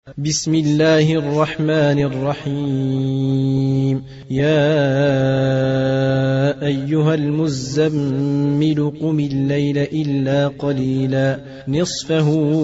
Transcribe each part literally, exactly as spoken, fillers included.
بسم الله الرحمن الرحيم. يا أيها المزمل قم الليل إلا قليلا نصفه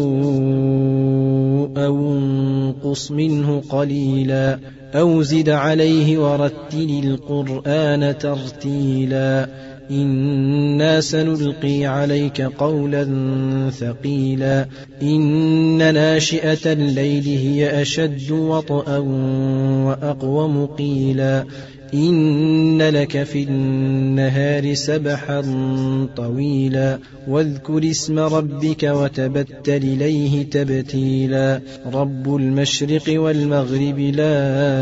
أو انقص منه قليلا أو زد عليه ورتل القرآن ترتيلا إنا سنلقي عليك قولا ثقيلا إن ناشئة الليل هي أشد وطئا وأقوم قيلا إن لك في النهار سبحا طويلا واذكر اسم ربك وتبتل إليه تبتيلا رب المشرق والمغرب لا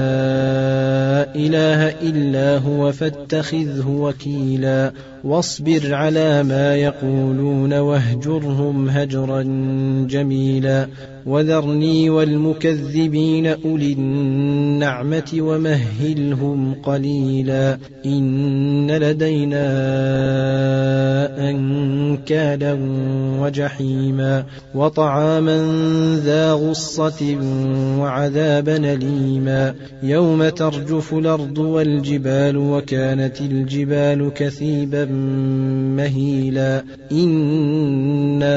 إله إلا هو فاتخذه وكيلا واصبر على ما يقولون واهجرهم هجرا جميلا وذرني والمكذبين أولي النعمة ومهلهم قليلا إن لدينا أنكالا وجحيما وطعاما ذا غصة وعذابا أليما يوم ترجف الأرض والجبال وكانت الجبال كثيبا مهيلا إنا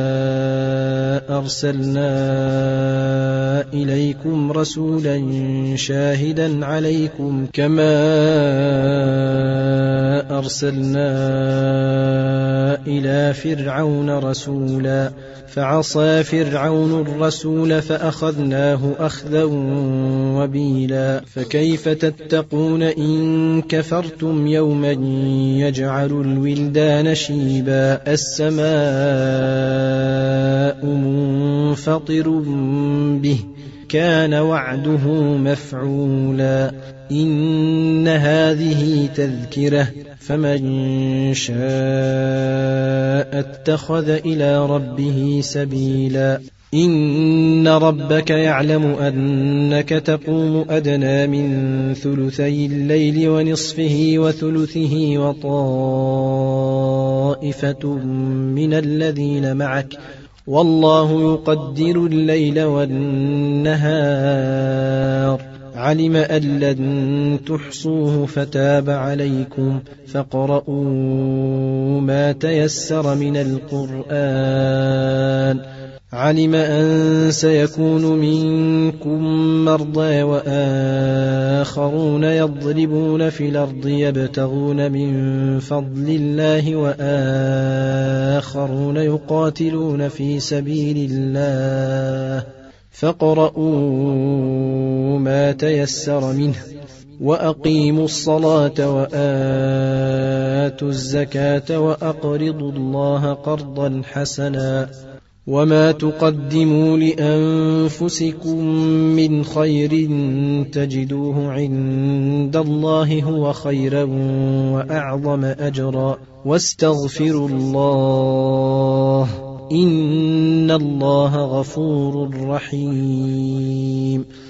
أرسلنا إليكم رسولا شاهدا عليكم كما أرسلنا إلى فرعون رسولا فعصى فرعون الرسول فأخذناه أخذا وبيلا فكيف تتقون إن كفرتم يوما يجعل الولدان شيبا السماء منفطر به كان وعده مفعولا إن هذه تذكرة فمن شاء اتخذ إلى ربه سبيلا إن ربك يعلم أنك تقوم أدنى من ثلثي الليل ونصفه وثلثه وطائفة من الذين معك والله يقدر الليل والنهار علم أن لن تحصوه فتاب عليكم فاقرؤوا ما تيسر من القرآن علم أن سيكون منكم مرضى وآخرون يضربون في الأرض يبتغون من فضل الله وآخرون يقاتلون في سبيل الله فاقرؤوا ما تيسر منه وأقيموا الصلاة وآتوا الزكاة وأقرضوا الله قرضا حسنا وما تقدموا لأنفسكم من خير تجدوه عند الله هو خيرا وأعظم أجرا واستغفروا الله إن الله غفور رحيم.